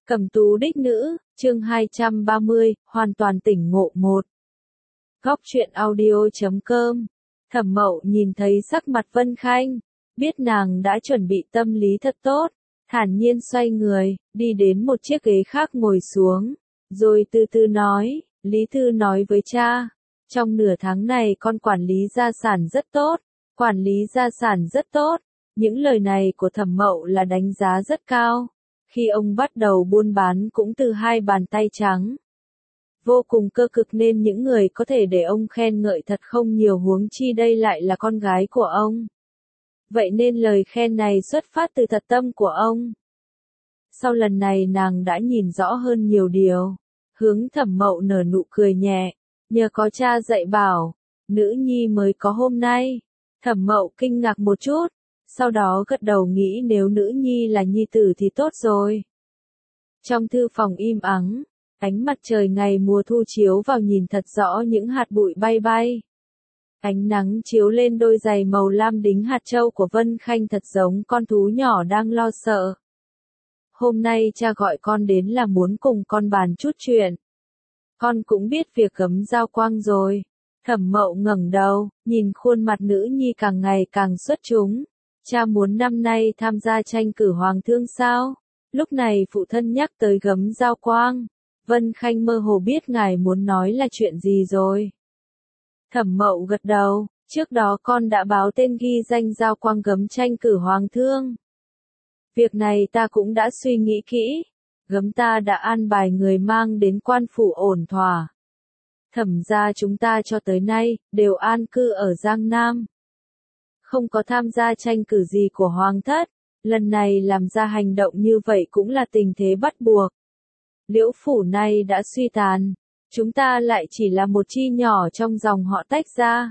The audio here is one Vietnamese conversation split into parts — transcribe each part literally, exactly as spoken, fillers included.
Cẩm tú đích nữ, chương hai trăm ba mươi, hoàn toàn tỉnh ngộ một. Góc truyện audio chấm com. Thẩm Mậu nhìn thấy sắc mặt Vân Khanh, biết nàng đã chuẩn bị tâm lý thật tốt, thản nhiên xoay người, đi đến một chiếc ghế khác ngồi xuống, rồi từ từ nói, Lý Thư nói với cha, trong nửa tháng này con quản lý gia sản rất tốt, quản lý gia sản rất tốt, những lời này của Thẩm Mậu là đánh giá rất cao. Khi ông bắt đầu buôn bán cũng từ hai bàn tay trắng. Vô cùng cơ cực nên những người có thể để ông khen ngợi thật không nhiều, huống chi đây lại là con gái của ông. Vậy nên lời khen này xuất phát từ thật tâm của ông. Sau lần này nàng đã nhìn rõ hơn nhiều điều. Hướng Thẩm Mậu nở nụ cười nhẹ, nhờ có cha dạy bảo, nữ nhi mới có hôm nay. Thẩm Mậu kinh ngạc một chút. Sau đó gật đầu nghĩ nếu nữ nhi là nhi tử thì tốt rồi. Trong thư phòng im ắng, ánh mặt trời ngày mùa thu chiếu vào nhìn thật rõ những hạt bụi bay bay. Ánh nắng chiếu lên đôi giày màu lam đính hạt châu của Vân Khanh thật giống con thú nhỏ đang lo sợ. Hôm nay cha gọi con đến là muốn cùng con bàn chút chuyện. Con cũng biết việc gấm giao quang rồi. Thẩm Mậu ngẩng đầu, nhìn khuôn mặt nữ nhi càng ngày càng xuất chúng. Cha muốn năm nay tham gia tranh cử hoàng thương sao? Lúc này phụ thân nhắc tới gấm giao quang. Vân Khanh mơ hồ biết ngài muốn nói là chuyện gì rồi. Thẩm Mậu gật đầu, trước đó con đã báo tên ghi danh giao quang gấm tranh cử hoàng thương. Việc này ta cũng đã suy nghĩ kỹ. Gấm ta đã an bài người mang đến quan phủ ổn thỏa. Thẩm gia chúng ta cho tới nay, đều an cư ở Giang Nam. Không có tham gia tranh cử gì của hoàng thất, lần này làm ra hành động như vậy cũng là tình thế bắt buộc. Liễu phủ này đã suy tàn, chúng ta lại chỉ là một chi nhỏ trong dòng họ tách ra.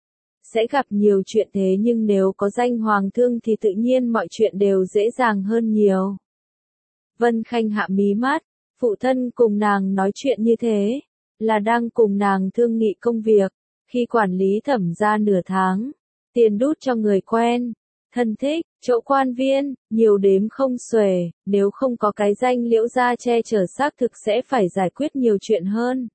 Sẽ gặp nhiều chuyện thế nhưng nếu có danh hoàng thương thì tự nhiên mọi chuyện đều dễ dàng hơn nhiều. Vân Khanh hạ mí mắt, phụ thân cùng nàng nói chuyện như thế, là đang cùng nàng thương nghị công việc, khi quản lý Thẩm gia nửa tháng. Tiền đút cho người quen, thân thích, chỗ quan viên, nhiều đếm không xuể, nếu không có cái danh Liễu gia che chở xác thực sẽ phải giải quyết nhiều chuyện hơn.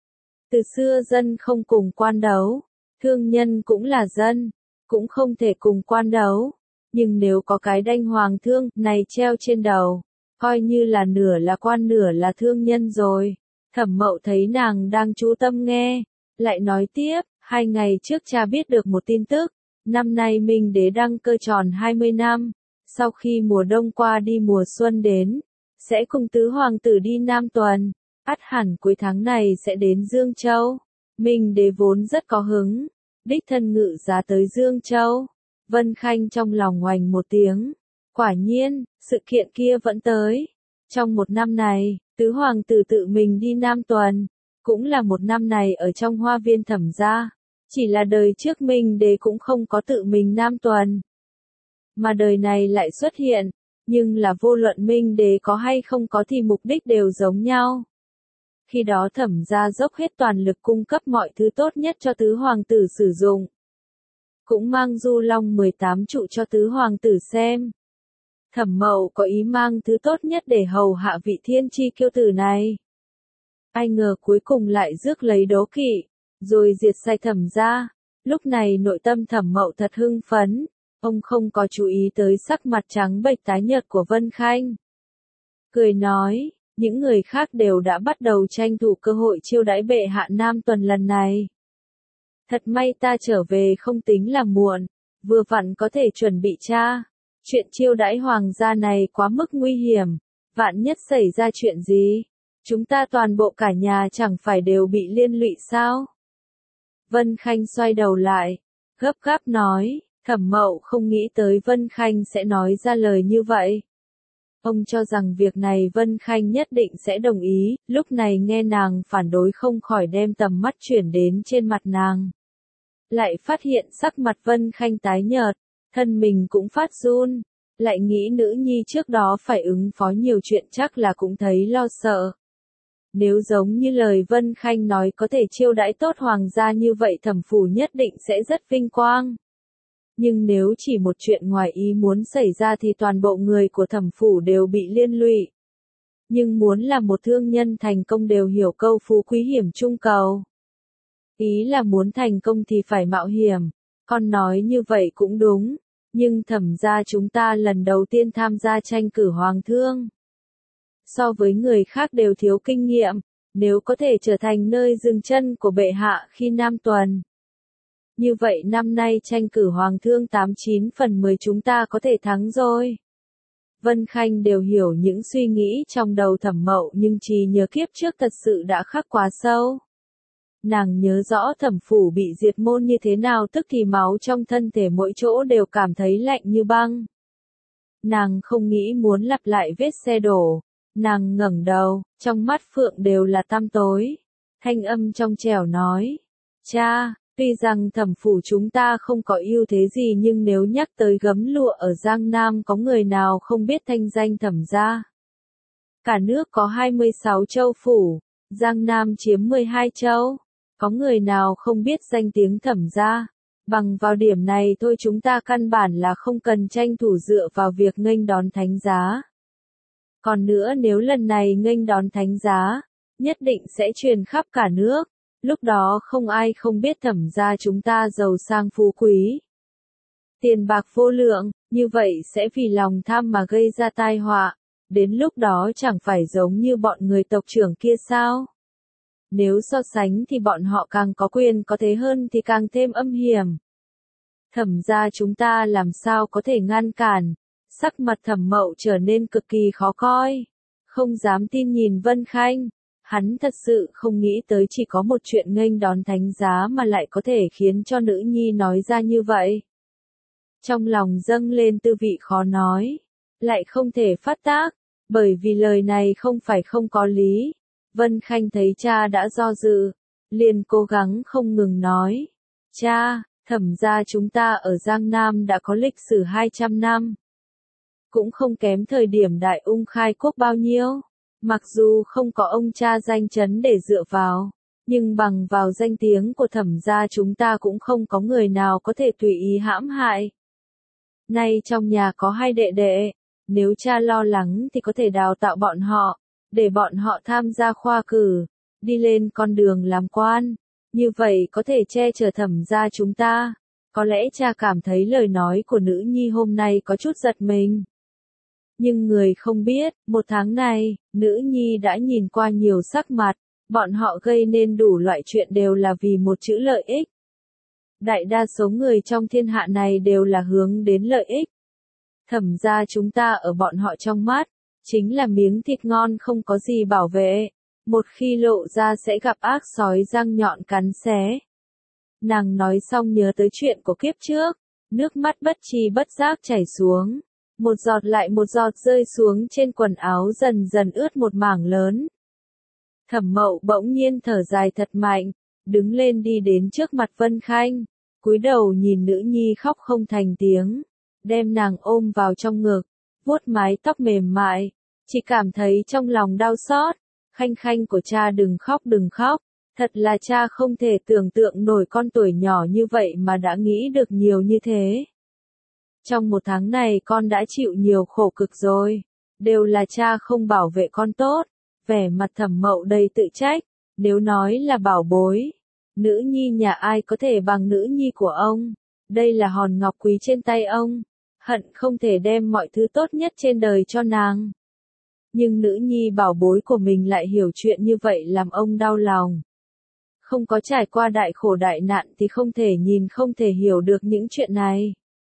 Từ xưa dân không cùng quan đấu, thương nhân cũng là dân, cũng không thể cùng quan đấu, nhưng nếu có cái đanh hoàng thương này treo trên đầu, coi như là nửa là quan nửa là thương nhân rồi. Thẩm Mậu thấy nàng đang chú tâm nghe, lại nói tiếp, hai ngày trước cha biết được một tin tức. Năm nay Minh Đế đăng cơ tròn hai mươi năm, sau khi mùa đông qua đi mùa xuân đến, sẽ cùng tứ hoàng tử đi Nam Tuần, ắt hẳn cuối tháng này sẽ đến Dương Châu. Minh Đế vốn rất có hứng, đích thân ngự giá tới Dương Châu. Vân Khanh trong lòng oành một tiếng, quả nhiên, sự kiện kia vẫn tới. Trong một năm này, tứ hoàng tử tự mình đi Nam Tuần, cũng là một năm này ở trong hoa viên Thẩm gia. Chỉ là đời trước Minh Đế cũng không có tự mình Nam Tuần. Mà đời này lại xuất hiện, nhưng là vô luận Minh Đế có hay không có thì mục đích đều giống nhau. Khi đó Thẩm gia dốc hết toàn lực cung cấp mọi thứ tốt nhất cho tứ hoàng tử sử dụng. Cũng mang du long mười tám trụ cho tứ hoàng tử xem. Thẩm Mậu có ý mang thứ tốt nhất để hầu hạ vị thiên chi kiêu tử này. Ai ngờ cuối cùng lại rước lấy đố kỵ. Rồi diệt sạch Thẩm gia. Lúc này nội tâm Thẩm Mậu thật hưng phấn, ông không có chú ý tới sắc mặt trắng bệch tái nhợt của Vân Khanh. Cười nói, những người khác đều đã bắt đầu tranh thủ cơ hội chiêu đãi bệ hạ Nam Tuần lần này. Thật may ta trở về không tính là muộn, vừa vặn có thể chuẩn bị tra. Chuyện chiêu đãi hoàng gia này quá mức nguy hiểm, vạn nhất xảy ra chuyện gì, chúng ta toàn bộ cả nhà chẳng phải đều bị liên lụy sao? Vân Khanh xoay đầu lại, gấp gáp nói, Thẩm Mậu không nghĩ tới Vân Khanh sẽ nói ra lời như vậy. Ông cho rằng việc này Vân Khanh nhất định sẽ đồng ý, lúc này nghe nàng phản đối không khỏi đem tầm mắt chuyển đến trên mặt nàng. Lại phát hiện sắc mặt Vân Khanh tái nhợt, thân mình cũng phát run, lại nghĩ nữ nhi trước đó phải ứng phó nhiều chuyện chắc là cũng thấy lo sợ. Nếu giống như lời Vân Khanh nói có thể chiêu đãi tốt hoàng gia như vậy Thẩm phủ nhất định sẽ rất vinh quang. Nhưng nếu chỉ một chuyện ngoài ý muốn xảy ra thì toàn bộ người của Thẩm phủ đều bị liên lụy. Nhưng muốn là một thương nhân thành công đều hiểu câu phú quý hiểm trung cầu. Ý là muốn thành công thì phải mạo hiểm, con nói như vậy cũng đúng, nhưng Thẩm gia chúng ta lần đầu tiên tham gia tranh cử hoàng thương. So với người khác đều thiếu kinh nghiệm, nếu có thể trở thành nơi dừng chân của bệ hạ khi Nam tuần. Như vậy năm nay tranh cử hoàng thương tám chín phần mười chúng ta có thể thắng rồi. Vân Khanh đều hiểu những suy nghĩ trong đầu Thẩm Mậu nhưng trí nhớ kiếp trước thật sự đã khắc quá sâu. Nàng nhớ rõ Thẩm phủ bị diệt môn như thế nào tức thì máu trong thân thể mỗi chỗ đều cảm thấy lạnh như băng. Nàng không nghĩ muốn lặp lại vết xe đổ. Nàng ngẩng đầu, trong mắt Phượng đều là tăm tối. Thanh âm trong trẻo nói. Cha, tuy rằng Thẩm phủ chúng ta không có ưu thế gì nhưng nếu nhắc tới gấm lụa ở Giang Nam có người nào không biết thanh danh Thẩm gia. Cả nước có hai mươi sáu châu phủ, Giang Nam chiếm mười hai châu. Có người nào không biết danh tiếng Thẩm gia? Bằng vào điểm này thôi chúng ta căn bản là không cần tranh thủ dựa vào việc nghênh đón thánh giá. Còn nữa nếu lần này nghênh đón thánh giá, nhất định sẽ truyền khắp cả nước. Lúc đó không ai không biết Thẩm gia chúng ta giàu sang phú quý. Tiền bạc vô lượng, như vậy sẽ vì lòng tham mà gây ra tai họa. Đến lúc đó chẳng phải giống như bọn người tộc trưởng kia sao? Nếu so sánh thì bọn họ càng có quyền có thế hơn thì càng thêm âm hiểm. Thẩm gia chúng ta làm sao có thể ngăn cản? Sắc mặt Thẩm Mậu trở nên cực kỳ khó coi. Không dám tin nhìn Vân Khanh. Hắn thật sự không nghĩ tới chỉ có một chuyện nghênh đón thánh giá mà lại có thể khiến cho nữ nhi nói ra như vậy. Trong lòng dâng lên tư vị khó nói. Lại không thể phát tác. Bởi vì lời này không phải không có lý. Vân Khanh thấy cha đã do dự. Liền cố gắng không ngừng nói. Cha, Thẩm gia chúng ta ở Giang Nam đã có lịch sử hai trăm năm. Cũng không kém thời điểm Đại Ung khai quốc bao nhiêu. Mặc dù không có ông cha danh chấn để dựa vào, nhưng bằng vào danh tiếng của Thẩm gia chúng ta cũng không có người nào có thể tùy ý hãm hại. Nay trong nhà có hai đệ đệ, nếu cha lo lắng thì có thể đào tạo bọn họ, để bọn họ tham gia khoa cử, đi lên con đường làm quan. Như vậy có thể che chở Thẩm gia chúng ta. Có lẽ cha cảm thấy lời nói của nữ nhi hôm nay có chút giật mình. Nhưng người không biết, một tháng này, nữ nhi đã nhìn qua nhiều sắc mặt, bọn họ gây nên đủ loại chuyện đều là vì một chữ lợi ích. Đại đa số người trong thiên hạ này đều là hướng đến lợi ích. Thẩm gia chúng ta ở bọn họ trong mắt, chính là miếng thịt ngon không có gì bảo vệ, một khi lộ ra sẽ gặp ác sói răng nhọn cắn xé. Nàng nói xong nhớ tới chuyện của kiếp trước, nước mắt bất tri bất giác chảy xuống. Một giọt lại một giọt rơi xuống trên quần áo dần dần ướt một mảng lớn. Thẩm Mậu bỗng nhiên thở dài thật mạnh, đứng lên đi đến trước mặt Vân Khanh, cúi đầu nhìn nữ nhi khóc không thành tiếng, đem nàng ôm vào trong ngực, vuốt mái tóc mềm mại, chỉ cảm thấy trong lòng đau xót. Khanh Khanh của cha đừng khóc đừng khóc, thật là cha không thể tưởng tượng nổi con tuổi nhỏ như vậy mà đã nghĩ được nhiều như thế. Trong một tháng này con đã chịu nhiều khổ cực rồi, đều là cha không bảo vệ con tốt. Vẻ mặt Thẩm Mậu đầy tự trách, nếu nói là bảo bối, nữ nhi nhà ai có thể bằng nữ nhi của ông, đây là hòn ngọc quý trên tay ông, hận không thể đem mọi thứ tốt nhất trên đời cho nàng. Nhưng nữ nhi bảo bối của mình lại hiểu chuyện như vậy làm ông đau lòng. Không có trải qua đại khổ đại nạn thì không thể nhìn không thể hiểu được những chuyện này.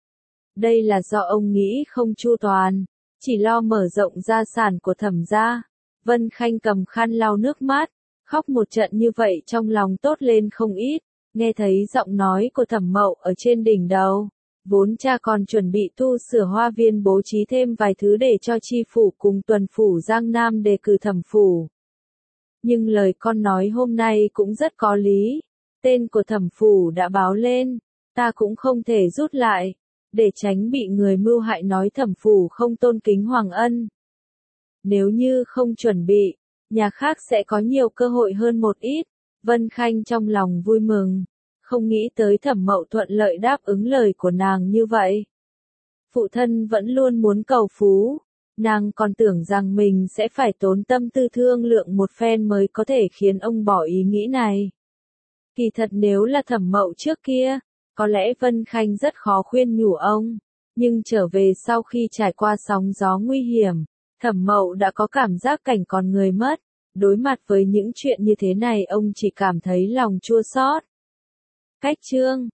Đây là do ông nghĩ không chu toàn, chỉ lo mở rộng gia sản của Thẩm gia. Vân Khanh cầm khăn lau nước mắt, khóc một trận như vậy trong lòng tốt lên không ít, nghe thấy giọng nói của Thẩm Mậu ở trên đỉnh đầu. Vốn cha còn chuẩn bị tu sửa hoa viên bố trí thêm vài thứ để cho chi phủ cùng tuần phủ Giang Nam đề cử Thẩm phủ. Nhưng lời con nói hôm nay cũng rất có lý, tên của Thẩm phủ đã báo lên, ta cũng không thể rút lại, để tránh bị người mưu hại nói Thẩm phủ không tôn kính Hoàng Ân. Nếu như không chuẩn bị, nhà khác sẽ có nhiều cơ hội hơn một ít. Vân Khanh trong lòng vui mừng, không nghĩ tới Thẩm Mậu thuận lợi đáp ứng lời của nàng như vậy. Phụ thân vẫn luôn muốn cầu phú, Nàng còn tưởng rằng mình sẽ phải tốn tâm tư thương lượng một phen mới có thể khiến ông bỏ ý nghĩ này. Kỳ thật nếu là Thẩm Mậu trước kia, có lẽ Vân Khanh rất khó khuyên nhủ ông, nhưng trở về sau khi trải qua sóng gió nguy hiểm, Thẩm Mậu đã có cảm giác cảnh còn người mất, đối mặt với những chuyện như thế này ông chỉ cảm thấy lòng chua xót. Cách chương